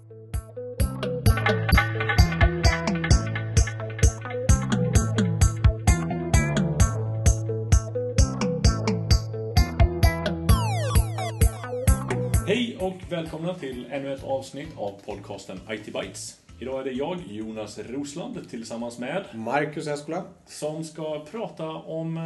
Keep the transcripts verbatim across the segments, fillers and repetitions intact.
Hej och välkomna till ännu ett avsnitt av podcasten I T Bytes. Idag är det jag, Jonas Rosland, tillsammans med Marcus Eskola, som ska prata om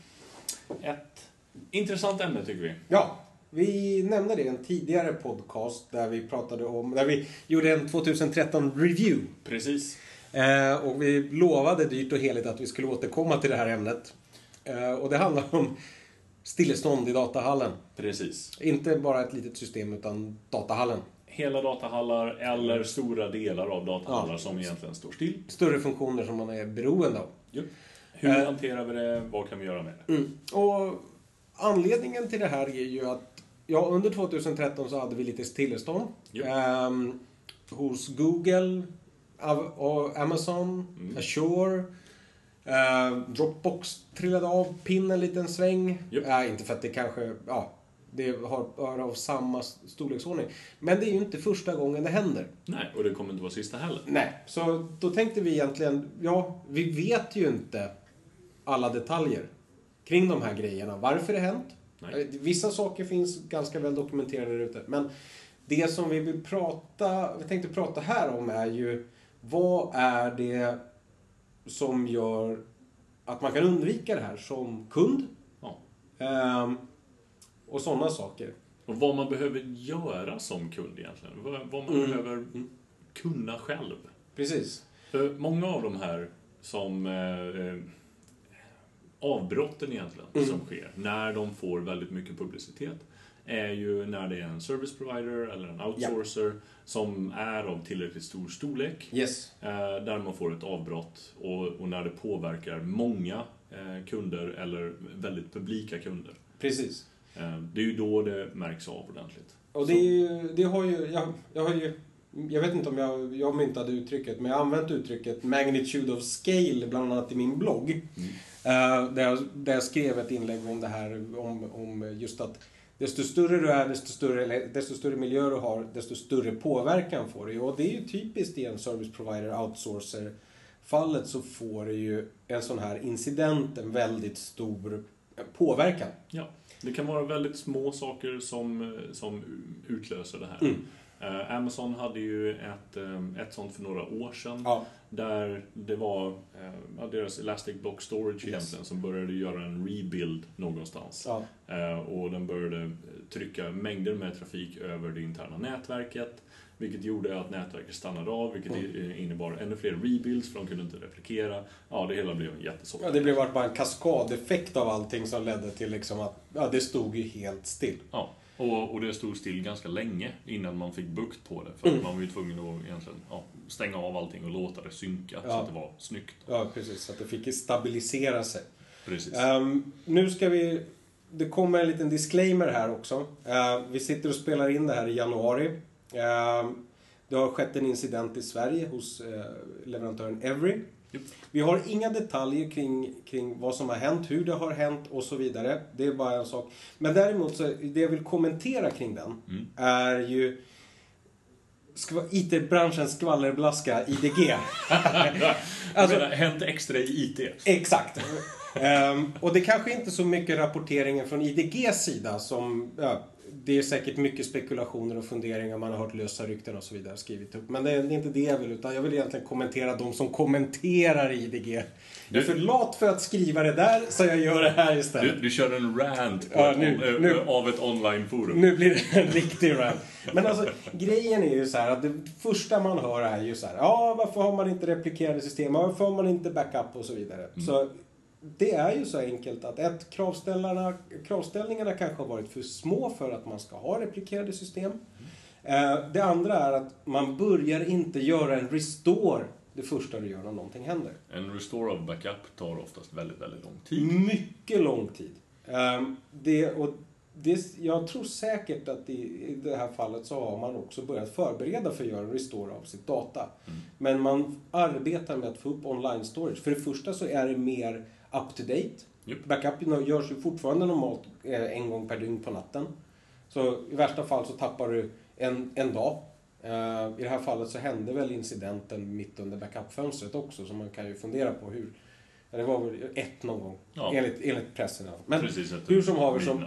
ett intressant ämne, tycker vi. Ja, vi nämnde det i en tidigare podcast där vi pratade om, där vi gjorde en tjugohundratretton review. Precis. Eh, och vi lovade dyrt och heligt att vi skulle återkomma till det här ämnet. Eh, och det handlar om stillestånd i datahallen. Precis. Inte bara ett litet system utan datahallen. Hela datahallar eller stora delar av datahallar, ja, som egentligen står still. Större funktioner som man är beroende av. Jo. Hur eh, hanterar vi det? Vad kan vi göra med det? Mm. Och anledningen till det här är ju att ja, under tjugohundratretton så hade vi lite stillestånd. Eh, hos Google, och Amazon, mm. Azure. Uh, Dropbox trillade av pinnen en liten sväng. Yep. Uh, inte för att det kanske, ja, det har, har av samma storleksordning. Men det är ju inte första gången det händer. Nej, och det kommer inte vara sista heller. Nej, så då tänkte vi egentligen, ja, vi vet ju inte alla detaljer kring de här grejerna. Varför det hänt? Nej. Vissa saker finns ganska väl dokumenterade där ute. Men det som vi vill prata, vi tänkte prata här om är ju, vad är det som gör att man kan undvika det här som kund. Ja. Ehm, och sådana saker. Och vad man behöver göra som kund egentligen. Vad, vad man mm. behöver kunna själv. Precis. För många av de här som eh, avbrotten egentligen mm. som sker när de får väldigt mycket publicitet är ju när det är en service provider eller en outsourcer, ja, som är av tillräckligt stor storlek. Yes. Eh, där man får ett avbrott och, och när det påverkar många eh, kunder eller väldigt publika kunder. Precis. Eh, det är ju då det märks av ordentligt. Och det, är ju, det har ju jag, jag har ju jag vet inte om jag, jag myntade uttrycket, men jag har använt uttrycket magnitude of scale bland annat i min blogg. Mm. Eh, där, jag, där jag skrev ett inlägg om det här, om, om just att desto större du är, desto större, desto större miljö du har, desto större påverkan får du. Och det är ju typiskt i en service provider outsourcer fallet, så får du ju en sån här incident en väldigt stor påverkan. Ja, det kan vara väldigt små saker som, som utlöser det här. Mm. Uh, Amazon hade ju ett, um, ett sånt för några år sedan, ja, där det var uh, deras Elastic Block Storage, yes, egentligen, som började göra en rebuild någonstans. Ja. Uh, och den började trycka mängder med trafik över det interna nätverket, vilket gjorde att nätverket stannade av, vilket mm. innebar ännu fler rebuilds, för de kunde inte replikera. Ja, det hela blev en jättesort. Ja, det blev bara en kaskadeffekt av allting som ledde till liksom att ja, det stod ju helt still. Ja. Och, och det stod still ganska länge innan man fick bukt på det. För mm. man var ju tvungen att egentligen, ja, stänga av allting och låta det synka, ja, så att det var snyggt. Ja, precis. Så att det fick stabilisera sig. Precis. Um, nu ska vi... Det kommer en liten disclaimer här också. Uh, vi sitter och spelar in det här i januari. Uh, det har skett en incident i Sverige hos uh, leverantören Every. Yep. Vi har inga detaljer kring, kring vad som har hänt, hur det har hänt och så vidare. Det är bara en sak. Men däremot så, det jag vill kommentera kring den mm. är ju I T-branschens skvallerblaska I D G. Alltså, menar, hänt extra i I T. Exakt. um, och det kanske inte så mycket rapporteringen från I D G:s sida som... Ja, det är säkert mycket spekulationer och funderingar, man har hört lösa rykten och så vidare skrivit upp. Men det är inte det jag vill, utan jag vill egentligen kommentera de som kommenterar I D G. Jag är för lat för att skriva det där, så jag gör det här istället. Du, du kör en rant på ja, ett, nu, on, nu, av ett online-forum. Nu blir det en riktig rant. Men alltså, grejen är ju så här att det första man hör är ju så här: ja, varför har man inte replikerande system? Varför har man inte backup och så vidare? Mm. Så det är ju så enkelt att ett, kravställarna, kravställningarna kanske har varit för små för att man ska ha replikerade system. Mm. Det andra är att man börjar inte göra en restore det första du gör när någonting händer. En restore av backup tar oftast väldigt, väldigt lång tid. Mycket lång tid. Det, och det, jag tror säkert att i, i det här fallet så har man också börjat förbereda för att göra en restore av sitt data. Mm. Men man arbetar med att få upp online storage. För det första så är det mer up to date. Yep. Backup görs ju fortfarande normalt en gång per dygn på natten. Så i värsta fall så tappar du en, en dag Uh, I det här fallet så hände väl incidenten mitt under backup-fönstret också, så man kan ju fundera på hur. Ja, det var väl ett någon gång, ja. enligt, enligt pressen. Men precis, hur som haver som...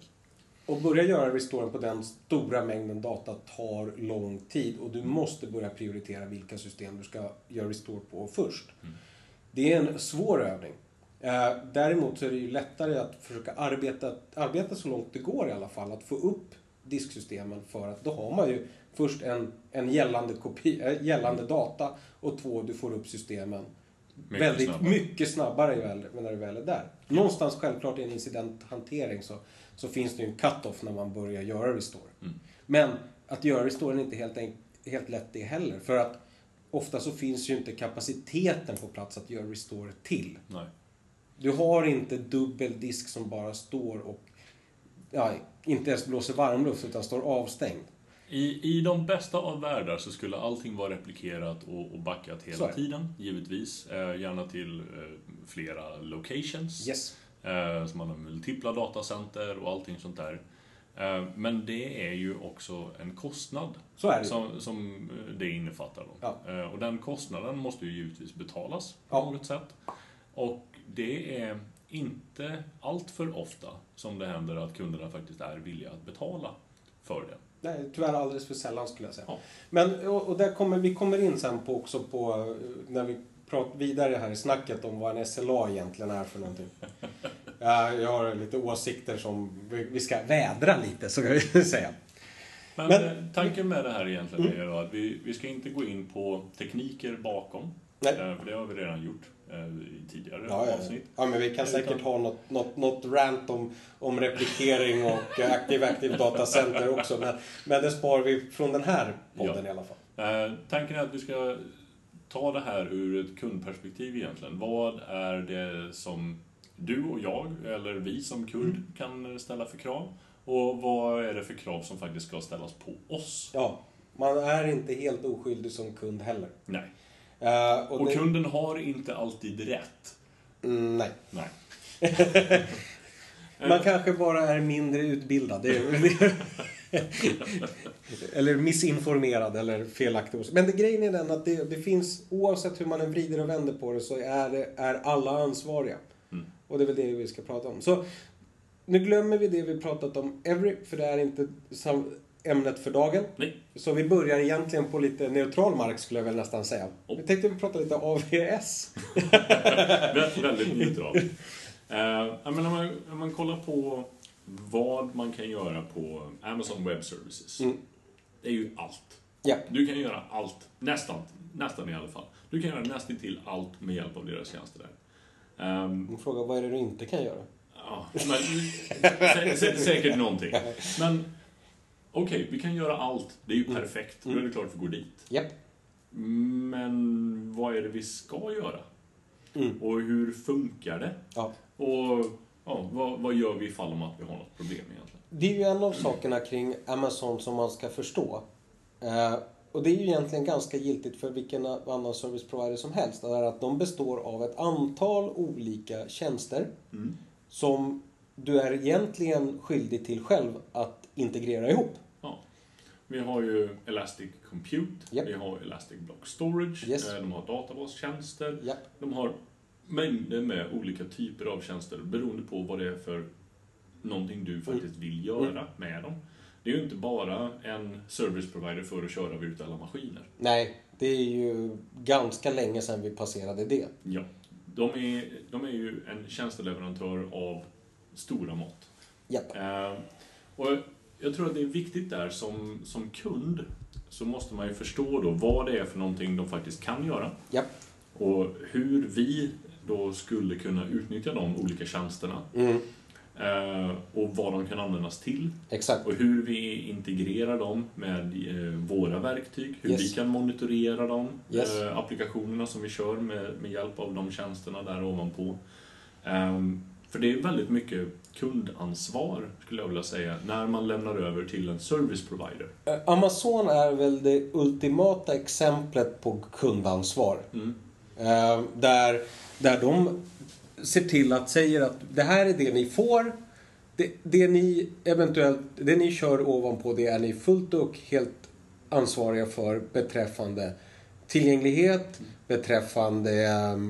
Och börja göra restoren på den stora mängden data tar lång tid. Och du måste börja prioritera vilka system du ska göra restore på först. Mm. Det är en svår övning. Eh, däremot så är det ju lättare att försöka arbeta, arbeta så långt det går i alla fall. Att få upp disksystemen, för att då har man ju först en, en gällande, kopi, äh, gällande data, och två, du får upp systemen mycket väldigt snabbare. mycket snabbare när du väl är där. Någonstans självklart i en incidenthantering så, så finns det ju en cut-off när man börjar göra restore. Mm. Men att göra restore är inte helt, helt lätt det heller. För att ofta så finns ju inte kapaciteten på plats att göra restore till. Nej. Du har inte dubbel disk som bara står och ja, inte ens blåser varmluft utan står avstängd. I, I de bästa av världar så skulle allting vara replikerat och, och backat hela tiden, givetvis. Eh, gärna till eh, flera locations. Yes. Eh, så man har multipla datacenter och allting sånt där. Eh, men det är ju också en kostnad så är det. Som, som det innefattar. Då. Ja. Eh, och den kostnaden måste ju givetvis betalas på ja. något sätt. Och det är inte allt för ofta som det händer att kunderna faktiskt är villiga att betala för det. Nej, tyvärr alldeles för sällan skulle jag säga. Ja. Men, och, och där kommer, vi kommer in sen på också på, när vi pratar vidare här i snacket om vad en S L A egentligen är för någonting. Jag har lite åsikter som vi ska vädra lite, så kan vi säga. Men, Men tanken med det här egentligen mm. är då att vi, vi ska inte gå in på tekniker bakom. Nej. För det har vi redan gjort i tidigare ja, avsnitt. Ja, men vi kan säkert Utan... ha något, något, något rant om, om replikering och aktiv-aktiv datacenter också. Men, men det spar vi från den här podden ja. i alla fall. Eh, tanken är att vi ska ta det här ur ett kundperspektiv egentligen. Vad är det som du och jag, eller vi som kund, mm. kan ställa för krav? Och vad är det för krav som faktiskt ska ställas på oss? Ja, man är inte helt oskyldig som kund heller. Nej. Uh, och och det... kunden har inte alltid rätt. Mm, nej. Nej. Man kanske bara är mindre utbildad. Det är... eller missinformerad eller felaktig. Men det, grejen är den att det, det finns, oavsett hur man än vrider och vänder på det, så är, det, är alla ansvariga. Mm. Och det är väl det vi ska prata om. Så nu glömmer vi det vi pratat om Every, för det är inte sam- ämnet för dagen. Nej. Så vi börjar egentligen på lite neutral mark, skulle jag väl nästan säga. Oh. Vi tänkte vi prata lite A V S. väldigt, väldigt neutral. Uh, men om, man, om man kollar på vad man kan göra på Amazon Web Services. Mm. Det är ju allt. Ja. Du kan göra allt. Nästan. Nästan i alla fall. Du kan göra nästan till allt med hjälp av deras tjänster där. Um, Min fråga, vad är det du inte kan göra? Ja, men, sä, sä, säkert någonting. Men okej, okay, vi kan göra allt. Det är ju perfekt. Mm. Då är det klart att vi går dit. Yep. Men vad är det vi ska göra? Mm. Och hur funkar det? Ja. Och ja, vad, vad gör vi ifall om att vi har något problem egentligen? Det är ju en av sakerna kring Amazon som man ska förstå. Eh, och det är ju egentligen ganska giltigt för vilken annan service provider som helst. Det är att de består av ett antal olika tjänster mm. som du är egentligen skyldig till själv att integrera ihop. Ja. Vi har ju Elastic Compute, yep. vi har Elastic Block Storage, yes. de har databastjänster, yep. de har mängder med olika typer av tjänster beroende på vad det är för någonting du faktiskt vill göra mm. med dem. Det är ju inte bara en service provider för att köra virtuella maskiner. Nej, det är ju ganska länge sedan vi passerade det. Ja, de är, de är ju en tjänsteleverantör av stora mått. Yep. Uh, och jag tror att det är viktigt där som, som kund, så måste man ju förstå då vad det är för någonting de faktiskt kan göra. Yep. Och hur vi då skulle kunna utnyttja de olika tjänsterna. Mm. Uh, och vad de kan användas till. Exakt. Och hur vi integrerar dem med uh, våra verktyg. Hur yes. vi kan monitorera de yes. uh, applikationerna som vi kör med, med hjälp av de tjänsterna där ovanpå. Um, för det är väldigt mycket kundansvar, skulle jag vilja säga, när man lämnar över till en service provider. Amazon är väl det ultimata exemplet på kundansvar. Mm. Uh, där, där de ser till att säga att det här är det ni får. Det, det ni eventuellt, det ni kör ovanpå, det är ni fullt och helt ansvariga för beträffande tillgänglighet, mm. beträffande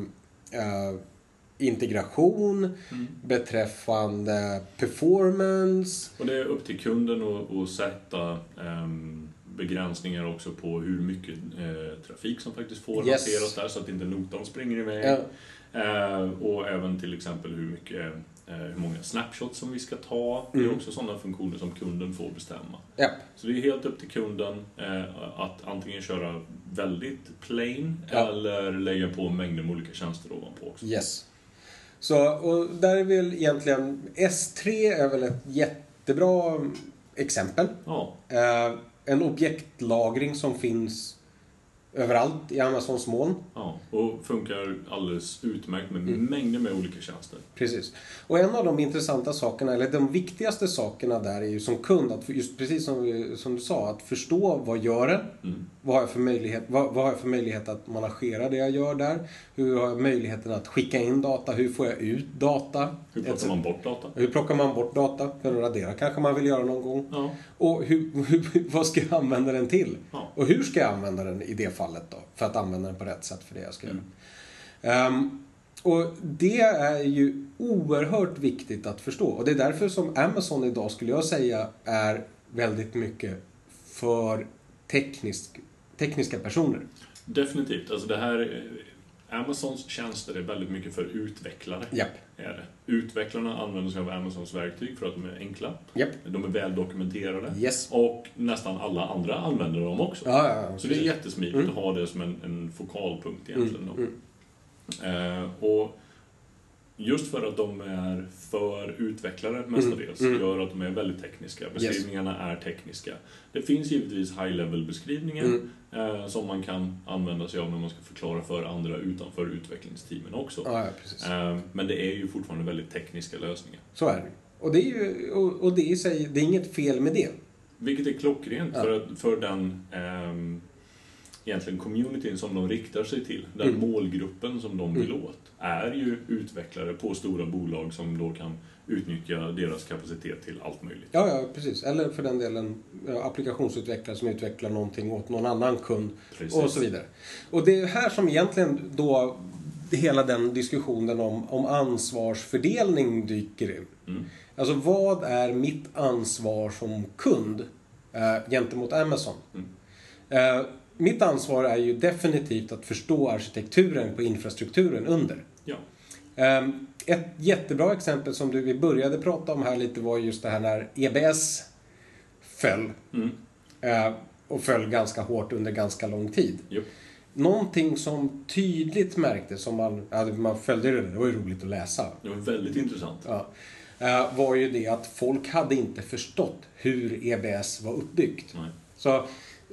äh, integration, mm. beträffande performance. Och det är upp till kunden att, att sätta um, begränsningar också på hur mycket eh, trafik som faktiskt får yes. hanteras där så att inte notan springer iväg. Ja. Uh, och även till exempel hur mycket uh, hur många snapshots som vi ska ta. Mm. Det är också sådana funktioner som kunden får bestämma. Ja. Så det är helt upp till kunden uh, att antingen köra väldigt plain ja. eller lägga på mängder med olika tjänster ovanpå också. Yes. Så, och där är väl egentligen S tre är väl ett jättebra exempel. Ja. Uh, en objektlagring som finns överallt i Amazons moln. Ja, och funkar alldeles utmärkt med mm. mängder med olika tjänster. Precis. Och en av de intressanta sakerna, eller de viktigaste sakerna där är ju som kund, att just precis som, som du sa, att förstå vad gör den? Mm. Vad har jag för möjlighet, vad, vad har jag för möjlighet att managera det jag gör där? Hur har jag möjligheten att skicka in data? Hur får jag ut data? Hur plockar man bort data? Hur plockar man bort data? För att radera kanske man vill göra någon gång. Ja. Och hur, hur, vad ska jag använda den till? Ja. Och hur ska jag använda den i det fallet då? För att använda den på rätt sätt för det jag ska mm. göra. Um, och det är ju oerhört viktigt att förstå. Och det är därför som Amazon idag, skulle jag säga, är väldigt mycket för teknisk, tekniska personer. Definitivt. Alltså det här, Amazons tjänster är väldigt mycket för utvecklare. Japp. Är det. Utvecklarna använder sig av Amazons verktyg för att de är enkla. Japp. De är väl dokumenterade. Yes. Och nästan alla andra använder dem också. Ja, ja, ja, så det är jättesmidigt mm. att ha det som en, en fokalpunkt egentligen. Mm. Mm. Eh, och just för att de är för utvecklare mestadels mm. gör att de är väldigt tekniska. Beskrivningarna yes. är tekniska. Det finns givetvis high-level beskrivningar mm. eh, som man kan använda sig av när man ska förklara för andra utanför utvecklingsteamen också. Ja, ja, precis. Eh, men det är ju fortfarande väldigt tekniska lösningar. Så är det. Och det är ju och, och det är, sig, det är inget fel med det. Vilket är klockrent ja. för, för den eh, egentligen communityn som de riktar sig till. Den mm. målgruppen som de vill mm. åt är ju utvecklare på stora bolag som då kan utnyttja deras kapacitet till allt möjligt. Ja, ja, precis. Eller för den delen applikationsutvecklare som utvecklar någonting åt någon annan kund precis. Och så vidare. Och det är här som egentligen då hela den diskussionen om, om ansvarsfördelning dyker in. Mm. Alltså vad är mitt ansvar som kund eh, gentemot Amazon? Mm. Eh, mitt ansvar är ju definitivt att förstå arkitekturen på infrastrukturen under. Ja. Eh, ett jättebra exempel som du, vi började prata om här lite var just det här när E B S föll. Mm. Eh, och föll ganska hårt under ganska lång tid. Jo. Någonting som tydligt märktes, som man, ja, man följde det, det var ju roligt att läsa. Det var väldigt intressant. Ja, var ju det att folk hade inte förstått hur E B S var uppbyggt. Nej. Så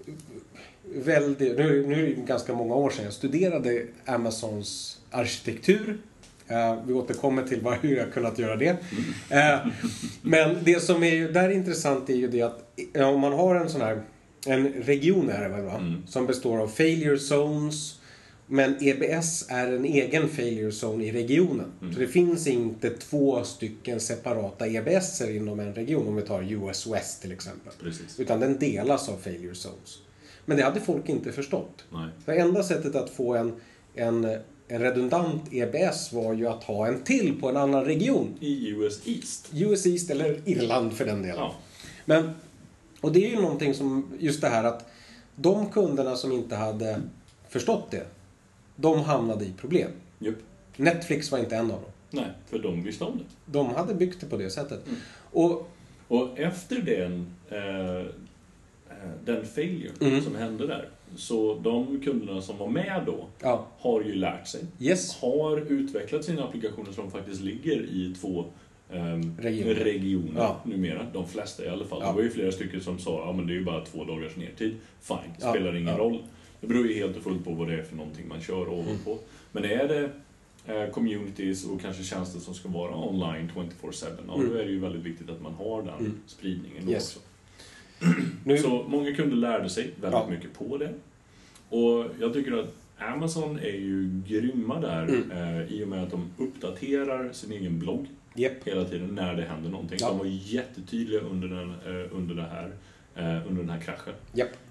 väldigt, nu, nu är det ganska många år sedan jag studerade Amazons arkitektur. Vi återkommer till vad, hur jag kunnat göra det. Mm. Men det som är ju där intressant är ju det att om man har en sån här en region är det väl va? Mm. Som består av failure zones. Men E B S är en egen failure zone i regionen. Mm. Så det finns inte två stycken separata E B S:er inom en region. Om vi tar U S West till exempel. Precis. Utan den delas av failure zones. Men det hade folk inte förstått. Nej. Det enda sättet att få en, en, en redundant E B S var ju att ha en till på en annan region. I U S East. U S East eller Irland för den delen. Ja. Men, och det är ju någonting som, just det här att de kunderna som inte hade förstått det, de hamnade i problem. Yep. Netflix var inte en av dem. Nej, för de visste om det. De hade byggt det på det sättet. Mm. Och, och efter den, eh, den failure mm. som hände där, så de kunderna som var med då ja. har ju lärt sig. Yes. Har utvecklat sina applikationer som faktiskt ligger i två Um, regioner, regioner ja. numera, de flesta i alla fall. Ja. Det var ju flera stycken som sa ja men det är ju bara två dagars nedtid. Fine, ja. spelar ingen ja. roll. Det beror ju helt och fullt på vad det är för någonting man kör ovanpå. Mm. Men är det eh, communities och kanske tjänster som ska vara online twenty-four seven, ja, mm. då är det ju väldigt viktigt att man har den mm. spridningen yes. också. nu... Så många kunder lärde sig väldigt ja. mycket på det. Och jag tycker att Amazon är ju grymma där mm. eh, i och med att de uppdaterar sin egen blogg. Yep. Hela tiden när det händer någonting. Ja. De var jättetydliga under den, eh, under, det här, eh, under den här kraschen. Yep.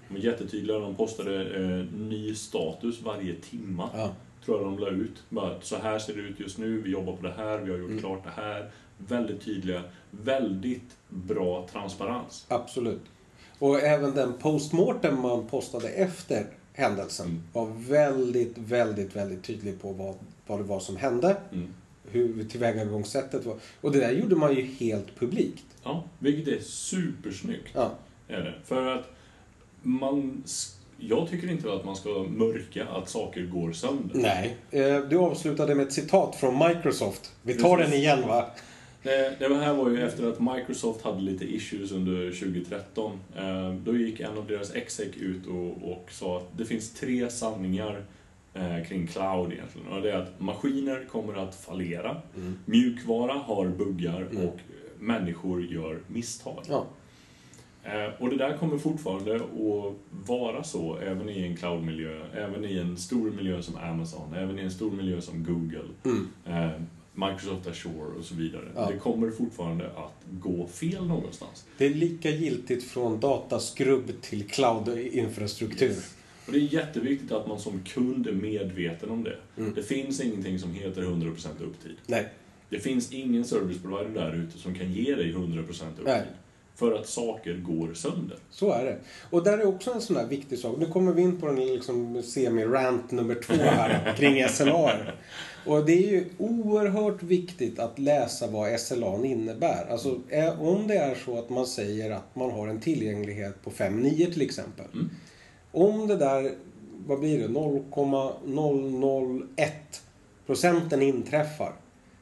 De är jättetydliga, de postade eh, ny status varje timma. Ja. Tror jag de la ut. Bara, så här ser det ut just nu, vi jobbar på det här, vi har gjort Mm. klart det här. Väldigt tydliga, väldigt bra transparens. Absolut. Och även den postmortem man postade efter händelsen Mm. var väldigt, väldigt, väldigt tydlig på vad, vad det var som hände. Mm. Hur tillvägagångssättet var. Och det där gjorde man ju helt publikt. Ja, vilket är supersnyggt. Ja. Är det. För att man... Jag tycker inte att man ska mörka att saker går sönder. Nej. Eh, Du avslutade med ett citat från Microsoft. Vi tar Precis. den igen, va? Det, det här var ju efter att Microsoft hade lite issues under tjugohundratretton. Eh, Då gick en av deras exec ut och, och sa att det finns tre sanningar eh, kring cloud egentligen. Och det är att maskiner kommer att fallera, Mm. mjukvara har buggar Mm. och människor gör misstag. Ja. Eh, Och det där kommer fortfarande att vara så även i en cloudmiljö, även i en stor miljö som Amazon, även i en stor miljö som Google, Mm. eh, Microsoft Azure och så vidare. Ja. Det kommer fortfarande att gå fel någonstans. Det är lika giltigt från dataskrubb till cloud-infrastruktur. Yes. Och det är jätteviktigt att man som kund är medveten om det. Mm. Det finns ingenting som heter hundra procent upptid. Nej. Det finns ingen service provider där ute som kan ge dig hundra procent upptid. Nej. För att saker går sönder. Så är det. Och där är också en sån här viktig sak. Nu kommer vi in på den liksom semi-rant nummer två här kring S L A. Och det är ju oerhört viktigt att läsa vad S L A innebär. Alltså är, om det är så att man säger att man har en tillgänglighet på fem komma nio till exempel. Mm. Om det där, vad blir det, noll komma noll noll ett procenten inträffar.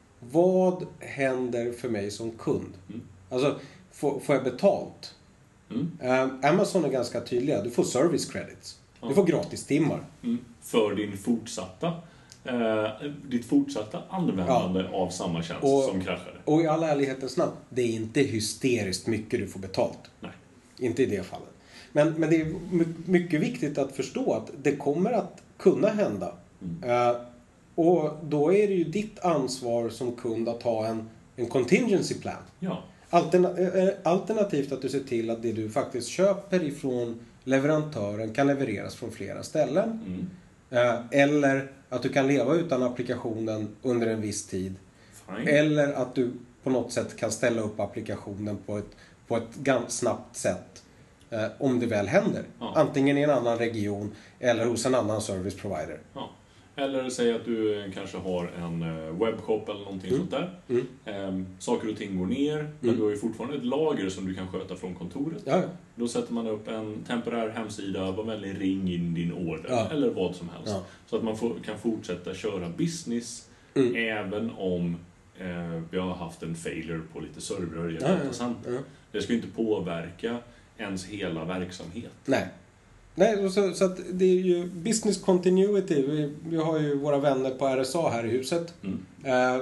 Vad händer för mig som kund? Mm. Alltså, får, får jag betalt? Mm. Uh, Amazon är ganska tydliga. Du får service credits. Ja. Du får gratis timmar. Mm. För din fortsatta, eh, ditt fortsatta användande av samma tjänst Och- som kraschade. Och i all ärlighetens namn, det är inte hysteriskt mycket du får betalt. Nej. Inte i det fallet. Men, men det är my- mycket viktigt att förstå att det kommer att kunna hända. Mm. Uh, och då är det ju ditt ansvar som kund att ha en, en contingency plan. Ja. Alterna- eh, alternativt att du ser till att det du faktiskt köper ifrån leverantören kan levereras från flera ställen. Mm. Eh, Eller att du kan leva utan applikationen under en viss tid. Fine. Eller att du på något sätt kan ställa upp applikationen på ett, på ett ganska snabbt sätt. eh, Om det väl händer. Ja. Antingen i en annan region eller hos en annan service provider. Ja. Eller säg att du kanske har en eh, webbshop eller någonting Mm. sånt där. Mm. Ehm, saker och ting går ner, men Mm. du har ju fortfarande ett lager som du kan sköta från kontoret. Ja, Då sätter man upp en temporär hemsida, var vänlig ring in din order, Ja. eller vad som helst. ja. Så att man får, kan fortsätta köra business Mm. även om eh, vi har haft en failure på lite servrar i ett Ja, ja, datacenter. ja. Det ska ju inte påverka ens hela verksamhet. Nej. Nej, så, så att det är ju business continuity. Vi, vi har ju våra vänner på R S A här i huset. Mm. Eh,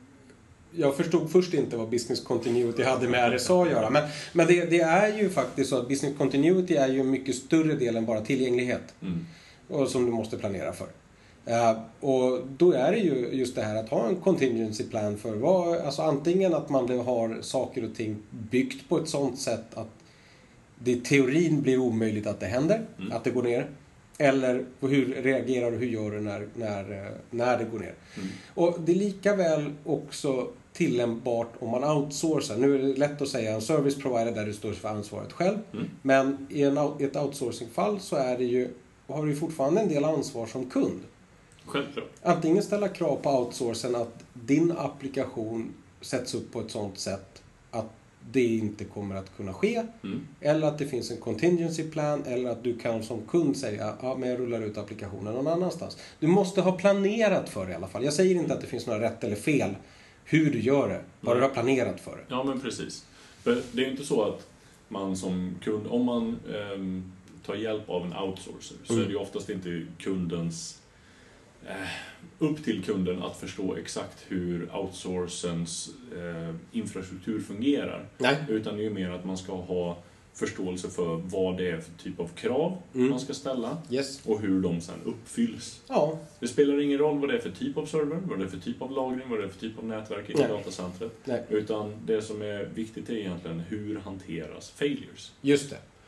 jag förstod först inte vad business continuity hade med R S A att göra. Men, men det, det är ju faktiskt så att business continuity är ju en mycket större del än bara tillgänglighet. Mm. Och som du måste planera för. Eh, och då är det ju just det här att ha en contingency plan för vad, alltså antingen att man har saker och ting byggt på ett sånt sätt att det i teorin blir omöjligt att det händer, Mm. att det går ner. Eller hur reagerar du, hur gör du när, när, eh, när det går ner. Mm. Och det är lika väl också tillämpbart om man outsourcar. Nu är det lätt att säga en service provider där du står för ansvaret själv. Mm. Men i en, out- i ett outsourcingfall så är det ju, har du ju fortfarande en del ansvar som kund. Självklart. Antingen ställa krav på outsourcen att din applikation sätts upp på ett sådant sätt att det inte kommer att kunna ske. Mm. Eller att det finns en contingency plan. Eller att du kan som kund säga ja, men jag rullar ut applikationen någon annanstans. Du måste ha planerat för det i alla fall. Jag säger inte att det finns några rätt eller fel hur du gör det. Bara du har planerat för det. Ja, men precis. För det är ju inte så att man som kund, om man ehm, tar hjälp av en outsourcer, så Mm. är det ju oftast inte kundens eh, upp till kunden att förstå exakt hur outsourcens eh, infrastruktur fungerar. Nej. Utan det är ju mer att man ska ha förståelse för vad det är för typ av krav Mm. man ska ställa Yes. och hur de sen uppfylls. Ja. Det spelar ingen roll vad det är för typ av server, vad det är för typ av lagring, vad det är för typ av nätverk i Nej. datacentret. Nej. Utan det som är viktigt är egentligen hur hanteras failures. Just det.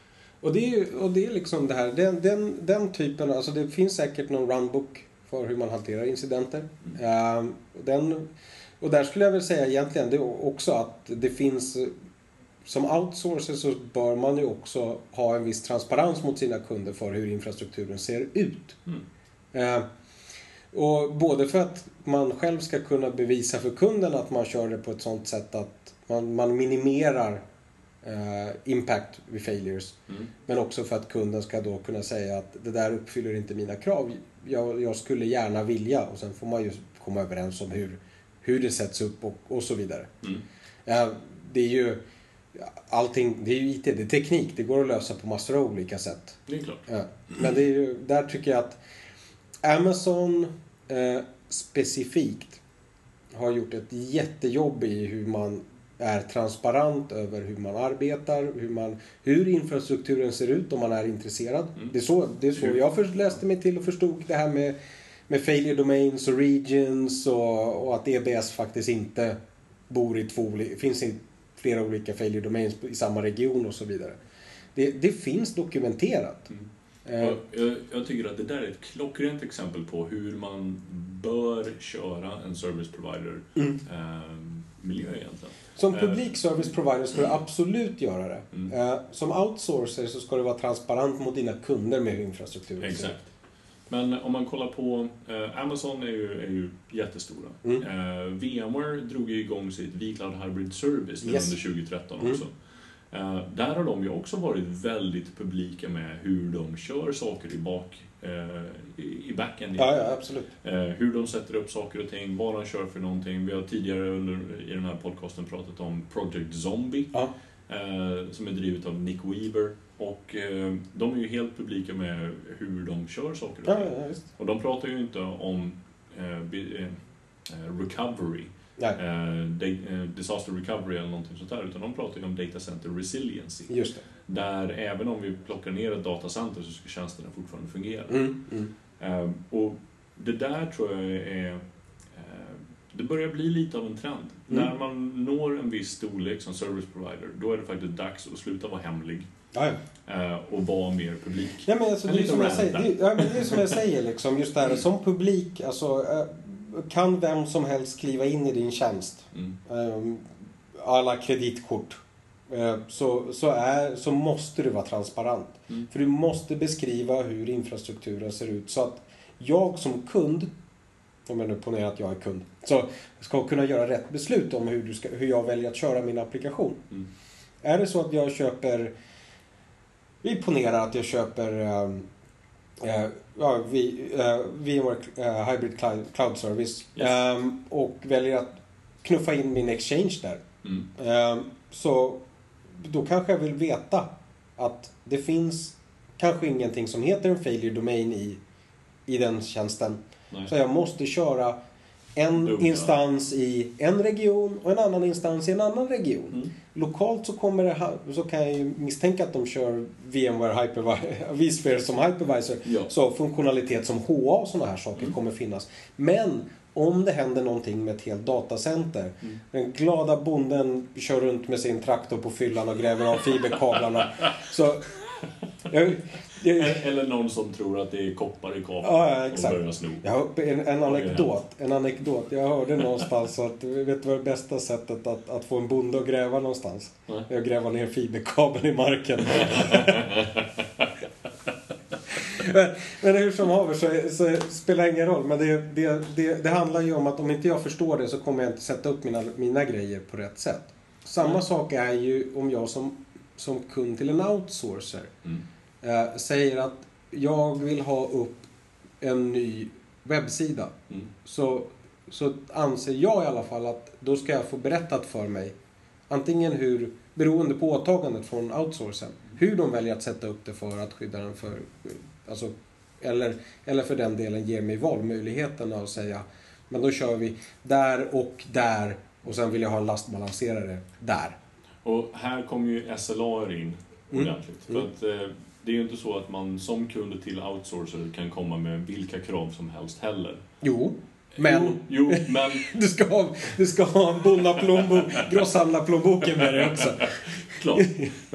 Och det är ju, och det är liksom det här, den, den, den typen, alltså det finns säkert någon runbook för hur man hanterar incidenter. Mm. Um, den, och där skulle jag väl säga egentligen det också att det finns, som outsourcer så bör man ju också ha en viss transparens mot sina kunder för hur infrastrukturen ser ut. Mm. Uh, och både för att man själv ska kunna bevisa för kunden att man kör det på ett sånt sätt att man, man minimerar Uh, impact vid failures. Mm. Men också för att kunden ska då kunna säga att det där uppfyller inte mina krav. Jag, jag skulle gärna vilja, och sen får man ju komma överens om hur, hur det sätts upp och, och så vidare. Mm. Uh, det är ju allting, det är ju I T, det är teknik, det går att lösa på massor av olika sätt. Det är klart. Uh, men det är ju, där tycker jag att Amazon uh, specifikt har gjort ett jättejobb i hur man är transparent över hur man arbetar, hur, man, hur infrastrukturen ser ut om man är intresserad. Mm. Det är så, det är så jag först läste mig till och förstod det här med, med failure domains och regions och, och att E B S faktiskt inte bor i två, finns i flera olika failure domains i samma region och så vidare. Det, det finns dokumenterat. Mm. Jag, jag, jag tycker att det där är ett klockrent exempel på hur man bör köra en service provider mm. eh, miljö egentligen. Som publik service provider ska du absolut göra det. Mm. Eh, som outsourcer så ska du vara transparent mot dina kunder med infrastrukturen. Exakt. Men om man kollar på eh, Amazon är ju, är ju jättestora. Mm. Eh, VMware drog ju igång sitt vCloud Hybrid Service yes. under tjugo tretton mm. också. Uh, där har de ju också varit väldigt publika med hur de kör saker i bak uh, i backend. Ja, ja, absolut. Uh, hur de sätter upp saker och ting, vad de kör för någonting. Vi har tidigare under, i den här podcasten pratat om Project Zombie ja. uh, som är drivet av Nick Weaver. Och uh, de är ju helt publika med hur de kör saker och ting. Ja, ja, just. Och de pratar ju inte om uh, be, uh, recovery. Uh, disaster recovery eller någonting sånt där, utan de pratar ju om data center resiliency. Just det. Där även om vi plockar ner ett datacenter så ska tjänsterna fortfarande fungera. Mm, mm. Uh, och det där tror jag är uh, det börjar bli lite av en trend. Mm. När man når en viss storlek som service provider, då är det faktiskt dags att sluta vara hemlig. Ja. Uh, och vara mer publik. Ja, men alltså, det, är som jag säger, det, ja, men det är som jag säger liksom, just det här, som publik, alltså uh, kan vem som helst kliva in i din tjänst. Mm. Alla kreditkort. Så, så, är, så måste du vara transparent. Mm. För du måste beskriva hur infrastrukturen ser ut. Så att jag som kund, om jag nu ponerar att jag är kund, så ska kunna göra rätt beslut om hur, du ska, hur jag väljer att köra min applikation. Mm. Är det så att jag köper, vi ponerar att jag köper um, Uh, ja, vi, uh, VMware uh, Hybrid Cloud, Cloud Service yes. um, och väljer att knuffa in min Exchange där. Mm. Um, så då kanske jag vill veta att det finns kanske ingenting som heter en failure domain i, i den tjänsten. Nej. Så jag måste köra en Dumma. instans i en region och en annan instans i en annan region. Mm. Lokalt så kommer det, så kan jag ju misstänka att de kör VMware Hypervisor, vSphere som hypervisor. Ja. Så funktionalitet som H A och sådana här saker mm. kommer finnas. Men om det händer någonting med ett helt datacenter, mm. den glada bonden kör runt med sin traktor på fyllan och gräver av fiberkablarna. Så jag, jag, eller någon som tror att det är koppar i kabeln ja, exakt. och börjar sno. Jag, en, en, anekdot, en anekdot. Jag hörde någonstans att vet du vad det bästa sättet att, att få en bonde att gräva någonstans? Mm. Är att gräva ner fiberkabeln i marken. men, men hur som haver så, så spelar ingen roll. Men det, det, det, det handlar ju om att om inte jag förstår det så kommer jag inte sätta upp mina, mina grejer på rätt sätt. Samma mm. sak är ju om jag som, som kund till en outsourcer mm. eh, säger att jag vill ha upp en ny webbsida. Mm. Så, så anser jag i alla fall att då ska jag få berättat för mig antingen hur, beroende på åtagandet från outsourcen, hur de väljer att sätta upp det för att skydda den för, alltså, eller, eller för den delen ger mig valmöjligheterna att säga, men då kör vi där och där och sen vill jag ha en lastbalanserare där. Och här kommer ju S L A in ordentligt. Mm. För att eh, det är ju inte så att man som kund till outsourcer kan komma med vilka krav som helst heller. Jo. Men, jo, jo, men... du, ska ha, du ska ha en bonnaplånbok, grosshandlarplånboken med dig också. Klart. Men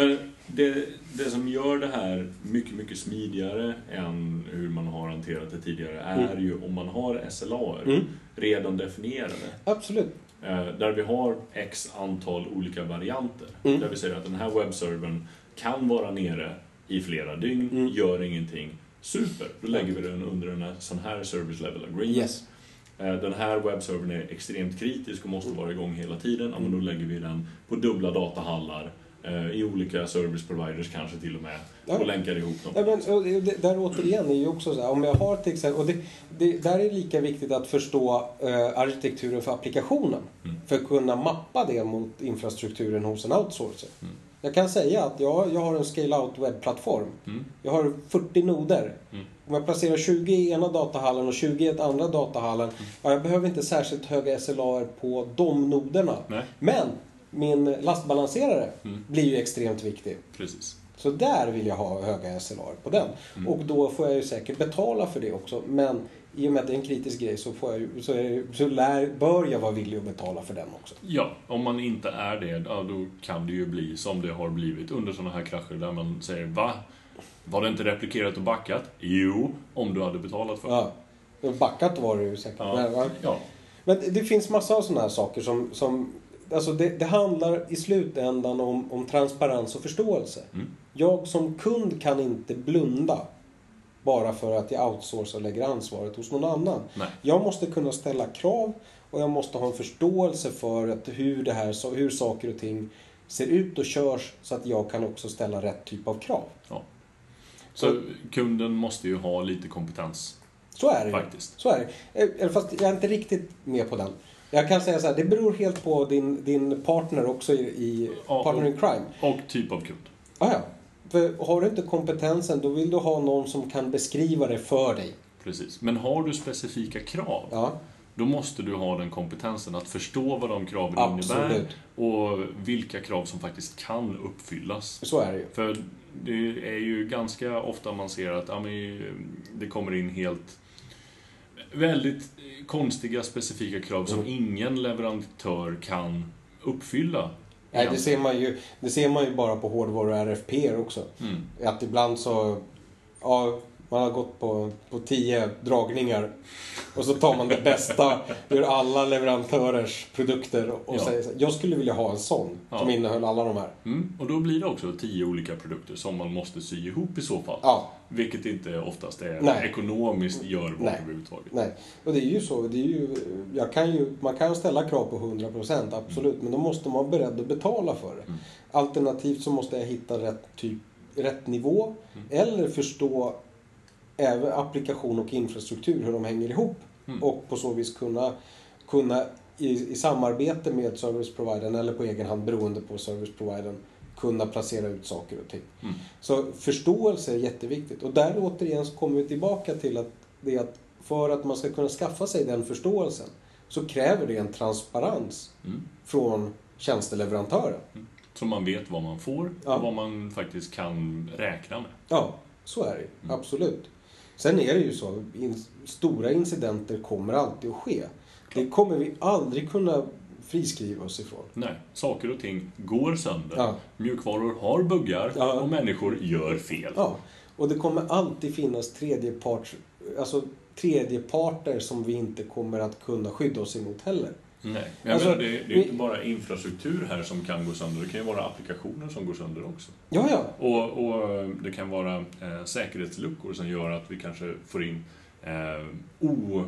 Det, det som gör det här mycket, mycket smidigare än hur man har hanterat det tidigare är mm. ju om man har S L A R mm. redan definierade. Absolut. Där vi har x antal olika varianter. Mm. Där vi säger att den här webbservern kan vara nere i flera dygn, mm. gör ingenting. Super, då lägger vi den under en sån här service level agreement. Yes. Den här webbservern är extremt kritisk och måste vara igång hela tiden. Ja, men då lägger vi den på dubbla datahallar i olika service providers kanske till och med och ja. länkar ihop dem. Ja, men, och det, där återigen är ju också så här, om jag har till exempel, och det, det, där är det lika viktigt att förstå eh, arkitekturen för applikationen mm. för att kunna mappa det mot infrastrukturen hos en outsourcer. Mm. Jag kan säga att jag, jag har en scale-out webbplattform. Mm. Jag har fyrtio noder. Mm. Om jag placerar tjugo i ena datahallen och tjugo i ett andra datahallen, mm. ja, jag behöver inte särskilt höga S L A R på de noderna. Nej. Men min lastbalanserare mm. blir ju extremt viktig. Precis. Så där vill jag ha höga S L A R på den. Mm. Och då får jag ju säkert betala för det också. Men i och med att det är en kritisk grej så, får jag ju, så, är, så lär, bör jag vara villig att betala för den också. Ja, om man inte är det, ja, då kan det ju bli som det har blivit under sådana här krascher där man säger, va? Var det inte replikerat och backat? Jo, om du hade betalat för det. Ja, backat var det ju säkert. Ja. Men, ja. men det finns massa av sådana här saker som... som alltså det, det handlar i slutändan om, om transparens och förståelse. Mm. Jag som kund kan inte blunda bara för att jag outsourcar och lägger ansvaret hos någon annan. Nej. Jag måste kunna ställa krav och jag måste ha en förståelse för att hur, det här, hur saker och ting ser ut och körs så att jag kan också ställa rätt typ av krav. Ja. Så, så kunden måste ju ha lite kompetens. Så är det. Faktiskt. Så är det. Fast jag är inte riktigt med på den. Jag kan säga så här, det beror helt på din, din partner också i, i ja, partner och, in crime. Och typ av kund. Ah, ja. För har du inte kompetensen, då vill du ha någon som kan beskriva det för dig. Precis. Men har du specifika krav, ja. då måste du ha den kompetensen att förstå vad de kraven Absolut. innebär och vilka krav som faktiskt kan uppfyllas. Så är det ju. För det är ju ganska ofta man ser att ja, men, det kommer in helt väldigt konstiga specifika krav som mm. ingen leverantör kan uppfylla. Nej, det ser man ju, det ser man ju bara på hårdvara och R F P också. Mm. Att ibland så, ja, man har gått på, på tio dragningar och så tar man det bästa ur alla leverantörers produkter och ja. säger så, jag skulle vilja ha en sån ja. som innehöll alla de här. Mm. Och då blir det också tio olika produkter som man måste sy ihop i så fall. Ja. Vilket inte oftast är Nej. ekonomiskt görbart överhuvudtaget. Nej, och det är ju så. Det är ju, jag kan ju, man kan ställa krav på hundra procent, absolut. Mm. Men då måste man vara beredd att betala för det. Mm. Alternativt så måste jag hitta rätt, typ, rätt nivå. Mm. Eller förstå även applikation och infrastruktur, hur de hänger ihop. Mm. Och på så vis kunna, kunna i, i samarbete med service providern eller på egen hand beroende på service providern kunna placera ut saker och ting. Mm. Så förståelse är jätteviktigt. Och där återigen så kommer vi tillbaka till att, det att för att man ska kunna skaffa sig den förståelsen så kräver det en transparens mm. från tjänsteleverantören. Mm. Så man vet vad man får ja. och vad man faktiskt kan räkna med. Ja, så är det. Mm. Absolut. Sen är det ju så, in, stora incidenter kommer alltid att ske. Klart. Det kommer vi aldrig kunna friskriva oss ifrån. Nej, saker och ting går sönder. Ja. Mjukvaror har buggar ja. och människor gör fel. Ja, och det kommer alltid finnas tredjeparts, alltså tredjeparter som vi inte kommer att kunna skydda oss emot heller. Nej, men alltså, menar, det, det är vi, inte bara infrastruktur här som kan gå sönder. Det kan ju vara applikationer som går sönder också. Ja, ja. Och, och det kan vara eh, säkerhetsluckor som gör att vi kanske får in eh, o,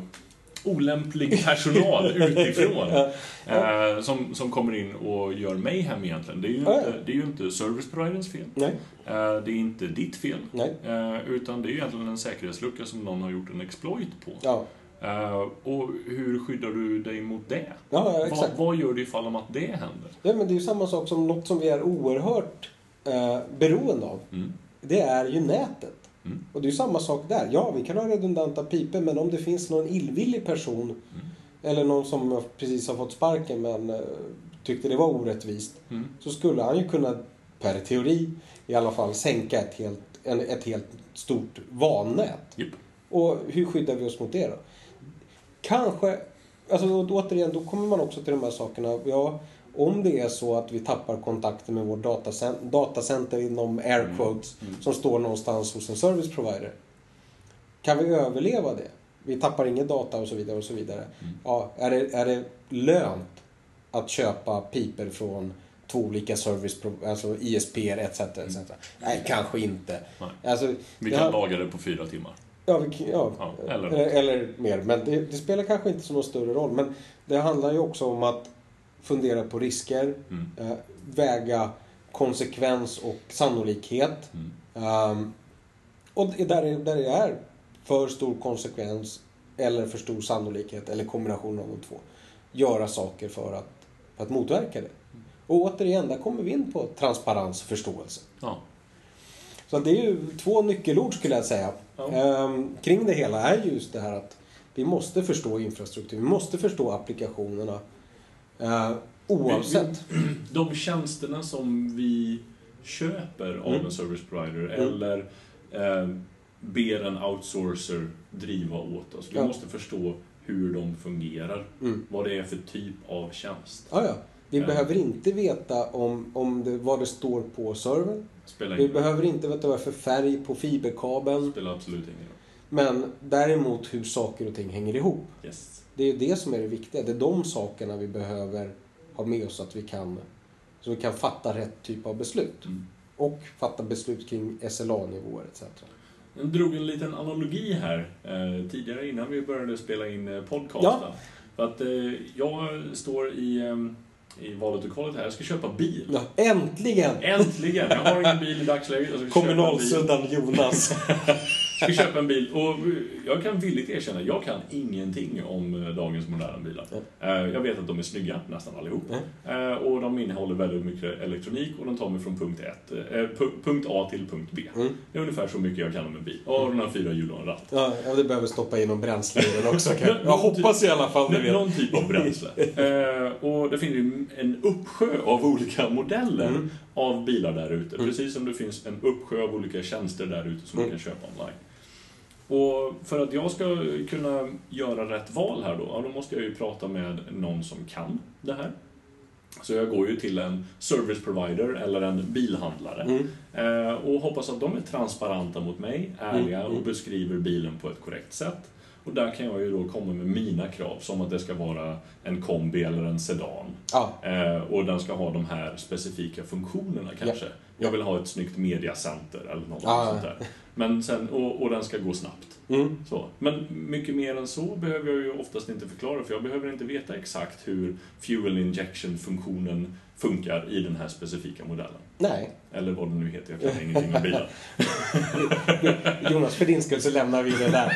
olämplig personal utifrån. ja. eh, som, som kommer in och gör mig hem egentligen. Det är ju, ja, inte, det är ju inte service providerns fel. Nej. Eh, det är inte ditt fel. Nej. Eh, utan det är egentligen en säkerhetslucka som någon har gjort en exploit på. Ja. Uh, och hur skyddar du dig mot det? Ja, ja, exakt. Vad, vad gör du ifall om att det händer? Ja, men det är ju samma sak som något som vi är oerhört eh, beroende av. Mm. Det är ju nätet. Mm. Och det är ju samma sak där. Ja, vi kan ha redundanta piper, men om det finns någon illvillig person mm. eller någon som precis har fått sparken men eh, tyckte det var orättvist mm. så skulle han ju kunna, per teori i alla fall, sänka ett helt, en, ett helt stort vannät. Yep. Och hur skyddar vi oss mot det då? Kanske, alltså återigen, då kommer man också till de här sakerna. Ja, om det är så att vi tappar kontakten med vår datacenter, datacenter inom air quotes mm. Mm. som står någonstans hos en service provider. Kan vi överleva det? Vi tappar ingen data och så vidare och så vidare. Mm. Ja, är det, är det lönt att köpa piper från två olika service, alltså I S P et cetera et cetera. Mm. Nej, kanske inte. Nej. Alltså, vi kan har... laga det på fyra timmar. Ja, vi, ja, ja eller... eller, eller mer. Men det, det spelar kanske inte så någon större roll. Men det handlar ju också om att fundera på risker, mm. äh, väga konsekvens och sannolikhet. Mm. Um, och där, där det är för stor konsekvens eller för stor sannolikhet eller kombination av de två. Göra saker för att, för att motverka det. Och återigen, där kommer vi in på transparens och förståelse. Ja. Så det är ju två nyckelord skulle jag säga. Ja. Ehm, kring det hela är just det här att vi måste förstå infrastruktur. Vi måste förstå applikationerna. Ehm, oavsett. Vi, vi, de tjänsterna som vi köper av mm. en service provider mm. eller eh, ber en outsourcer driva åt oss. Vi ja. måste förstå hur de fungerar. Mm. Vad det är för typ av tjänst. Ja, ja. Vi mm. behöver inte veta om, om det, vad det står på servern. Spelar vi behöver inte veta vad för färg på fiberkabeln. Spelar absolut ingen roll. Men däremot hur saker och ting hänger ihop. Yes. Det är det som är det viktiga. Det är de sakerna vi behöver ha med oss så att vi kan, så vi kan fatta rätt typ av beslut. Mm. Och fatta beslut kring S L A-nivåer et cetera. Jag drog en liten analogi här eh, tidigare innan vi började spela in eh, podcasten. Ja. För att eh, jag står i... Eh, i valet och kollet här. Jag ska köpa bil. Ja, äntligen! Äntligen! Jag har ingen bil i dagsläget. Kommunalsuddan Jonas. Jag ska köpa en bil. Och jag kan villigt erkänna, jag kan ingenting om dagens moderna bilar. Mm. Jag vet att de är snygga, nästan allihop. Mm. Och de innehåller väldigt mycket elektronik. Och de tar mig från punkt, ett, punkt A till punkt B. Mm. Det är ungefär så mycket jag kan om en bil. Och den har fyra hjul och en ratt. Ja, det behöver stoppa in någon bränsle i den också. Jag, jag hoppas i alla fall det. Någon typ av bränsle. Och det finns ju en uppsjö av olika modeller mm. av bilar där ute. Mm. Precis som det finns en uppsjö av olika tjänster där ute som mm. man kan köpa online. Och för att jag ska kunna göra rätt val här då, ja, då måste jag ju prata med någon som kan det här. Så jag går ju till en service provider eller en bilhandlare mm. eh, och hoppas att de är transparenta mot mig, ärliga mm. och beskriver bilen på ett korrekt sätt. Och där kan jag ju då komma med mina krav, som att det ska vara en kombi eller en sedan. Ja. Eh, och den ska ha de här specifika funktionerna kanske. Ja. Jag vill ha ett snyggt mediacenter eller något ja. sånt där. Men sen, och, och den ska gå snabbt. Mm. Så. Men mycket mer än så behöver jag ju oftast inte förklara, för jag behöver inte veta exakt hur fuel injection-funktionen funkar i den här specifika modellen. Nej. Eller vad det nu heter, jag kan ingenting om bilar. Jonas, för din skull så lämnar vi det där.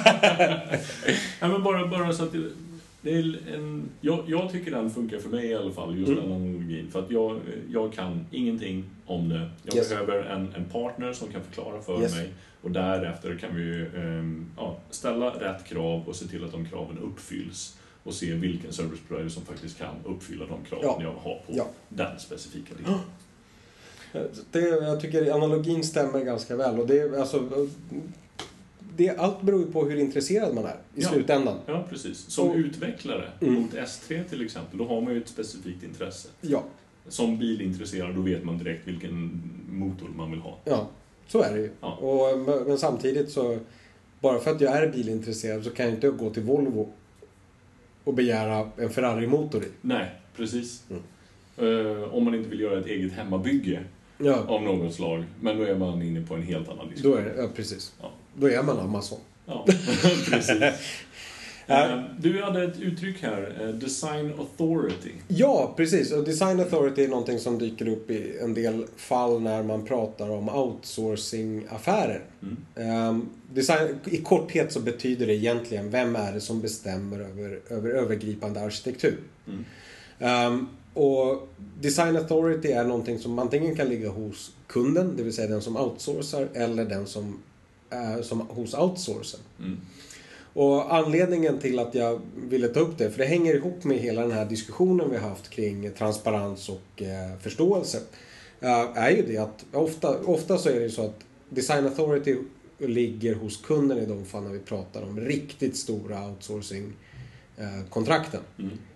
Ja, men bara, bara så att det, det är en, jag, jag tycker den funkar för mig i alla fall, just mm. den analogin. För att jag, jag kan ingenting om det. Jag yes. behöver en, en partner som kan förklara för yes. mig. Och därefter kan vi um, ja, ställa rätt krav och se till att de kraven uppfylls. Och se vilken service provider som faktiskt kan uppfylla de kraven ja. jag har på ja. den specifika delen. Det, jag tycker analogin stämmer ganska väl. Och det, alltså, det, allt beror ju på hur intresserad man är i ja. slutändan. Ja, precis. Som och, utvecklare mm. mot S tre till exempel, då har man ju ett specifikt intresse. Ja. Som bilintresserad, då vet man direkt vilken motor man vill ha. Ja, så är det ju. Ja. Och, men samtidigt så, bara för att jag är bilintresserad så kan jag inte gå till Volvo och begära en Ferrari-motor i. Nej, precis. Mm. Uh, om man inte vill göra ett eget hemmabygge ja. av något slag. Men då är man inne på en helt annan diskussion. Då är det, ja, precis. Ja. Då är man Amazon. Ja, precis. Uh, du hade ett uttryck här, uh, design authority. Ja, precis. Och design authority är någonting som dyker upp i en del fall när man pratar om outsourcing-affärer. Mm. Um, design, i korthet så betyder det egentligen, vem är det som bestämmer över, över övergripande arkitektur? Mm. Um, och design authority är någonting som antingen kan ligga hos kunden, det vill säga den som outsourcar, eller den som är som, hos outsourcen. Mm. Och anledningen till att jag ville ta upp det, för det hänger ihop med hela den här diskussionen vi har haft kring transparens och eh, förståelse, eh, är ju det att ofta, ofta så är det så att design authority ligger hos kunden i de fall när vi pratar om riktigt stora outsourcing-kontrakten. Mm.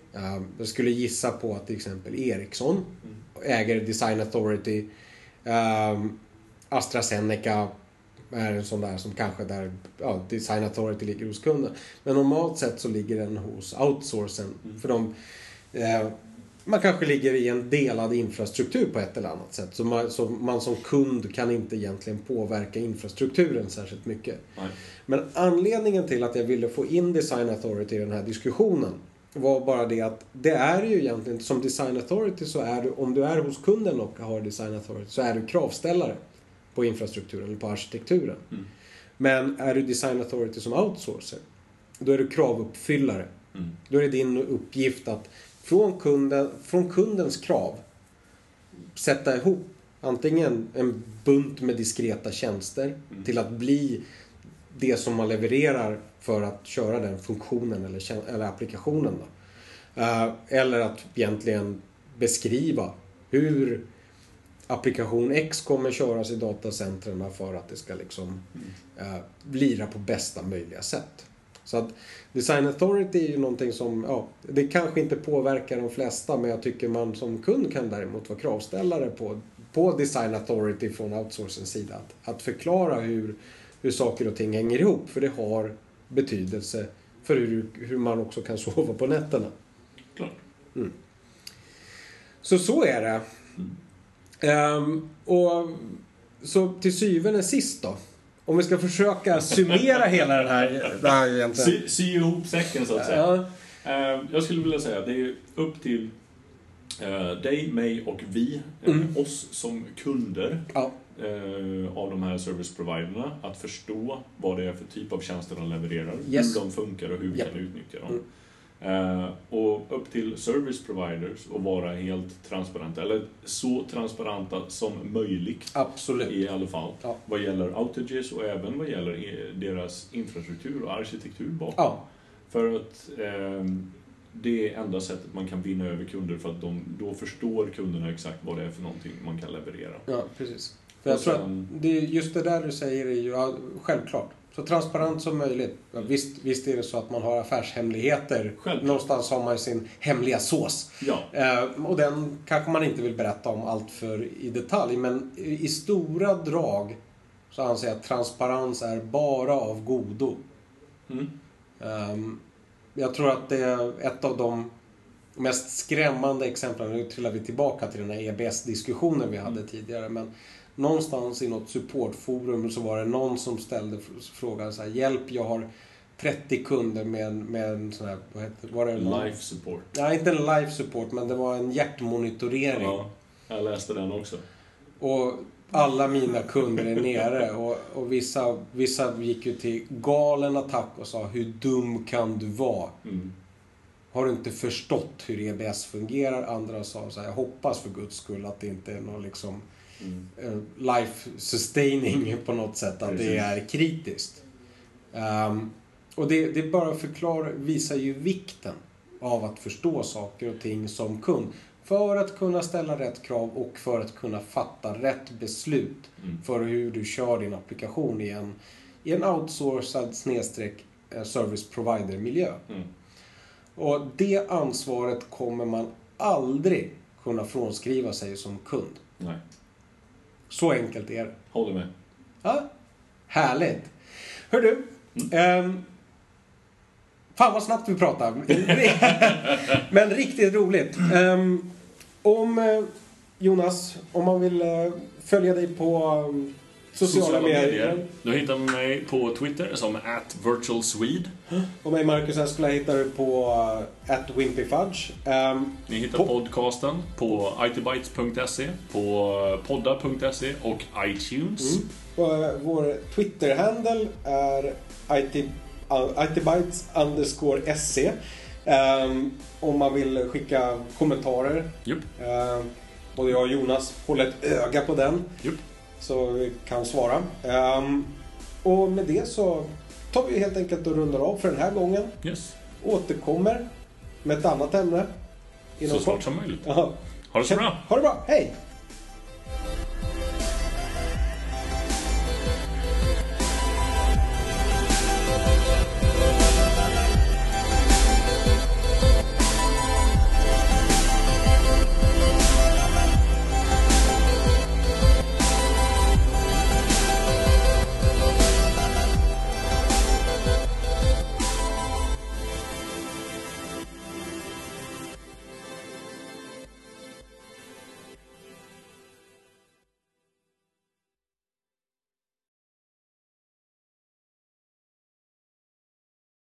Uh, jag skulle gissa på att till exempel Ericsson mm. äger Design Authority. Uh, AstraZeneca är en sån där som kanske där ja, Design Authority ligger hos kunden. Men normalt sett så ligger den hos outsourcen. Mm. För de, uh, man kanske ligger i en delad infrastruktur på ett eller annat sätt. Så man, så man som kund kan inte egentligen påverka infrastrukturen särskilt mycket. Nej. Men anledningen till att jag ville få in Design Authority i den här diskussionen var bara det att det är ju egentligen som Design Authority så är du, om du är hos kunden och har Design Authority så är du kravställare på infrastrukturen eller på arkitekturen. Mm. Men är du Design Authority som outsourcer då är du kravuppfyllare. Mm. Då är det din uppgift att från, kunden, från kundens krav sätta ihop antingen en bunt med diskreta tjänster mm. till att bli det som man levererar för att köra den funktionen eller, eller applikationen. Då. Uh, eller att egentligen beskriva hur applikation X kommer köras i datacentren för att det ska liksom uh, lira på bästa möjliga sätt. Så att Design Authority är ju någonting som, ja, det kanske inte påverkar de flesta, men jag tycker man som kund kan däremot vara kravställare på, på Design Authority från outsourcens sida. Att, att förklara hur, hur saker och ting hänger ihop, för det har betydelse för hur, hur man också kan sova på nätterna. Klart. Mm. Så så är det. Mm. Um, och så till syvende sist då. Om vi ska försöka summera hela den här... Det här egentligen. Sy, sy ihop säcken så att säga. Ja. Uh, jag skulle vilja säga att det är upp till uh, dig, mig och vi, mm. uh, oss som kunder ja. uh, av de här service providerna att förstå vad det är för typ av tjänster de levererar, yes. hur de funkar och hur vi yep. kan utnyttja dem. Mm. Uh, och upp till service providers och vara helt transparenta eller så transparenta som möjligt. Absolut. I alla fall ja. Vad gäller outages och även vad gäller deras infrastruktur och arkitektur bakom. Ja. För att uh, det är enda sättet man kan vinna över kunder, för att de, då förstår kunderna exakt vad det är för någonting man kan leverera. Ja, precis. För jag sen, tror att det, just det där du säger är ju ja, självklart. Så transparent som möjligt. Ja, visst, visst är det så att man har affärshemligheter. Självklart. Någonstans har man ju sin hemliga sås. Ja. Eh, och den kanske man inte vill berätta om allt för i detalj. Men i, i stora drag så anser jag att transparens är bara av godo. Mm. Eh, jag tror att det är ett av de mest skrämmande exemplen. Nu trillar vi tillbaka till den här E B S-diskussionen vi hade mm. tidigare. Men någonstans i något supportforum så var det någon som ställde frågan så här: hjälp, jag har trettio kunder med en, med en sån här, vad heter, var det en life support? Nej, inte en life support, men det var en hjärtmonitorering. Ja, jag läste den också. Och alla mina kunder är nere och, och vissa, vissa gick ju till galen attack och sa: hur dum kan du vara? Mm. Har du inte förstått hur E B S fungerar? Andra sa så här: jag hoppas för Guds skull att det inte är någon liksom Mm. life sustaining på något sätt, att Precis. Det är kritiskt. Um, och det, det bara förklarar, visar ju vikten av att förstå saker och ting som kund för att kunna ställa rätt krav och för att kunna fatta rätt beslut mm. för hur du kör din applikation i en, i en outsourcad snedstreck service provider miljö. Mm. Och det ansvaret kommer man aldrig kunna frånskriva sig som kund. Nej. Så enkelt är det. Håller med. Ja, härligt. Hör du, mm. um, fan vad snabbt vi pratar. Men riktigt roligt. Um, om uh, Jonas, om man vill uh, följa dig på um, sociala, sociala medier. medier. Du hittar mig på Twitter som at virtualswede. Och mig, Marcus Eskula, hittar du på uh, at wimpyfudge. Um, Ni hittar på podcasten på itbytes punkt se, på podda punkt se och iTunes. Mm. Och, uh, vår Twitter-handle är it, uh, itbytes underscore se. Um, om man vill skicka kommentarer. Yep. Uh, både jag och Jonas håller ett öga på den. Yep. Så vi kan svara. Um, och med det så tar vi helt enkelt och rundar av för den här gången. Yes. Återkommer med ett annat ämne. Så snart som möjligt. Aha. Ha det så bra. Ha det bra. Hej!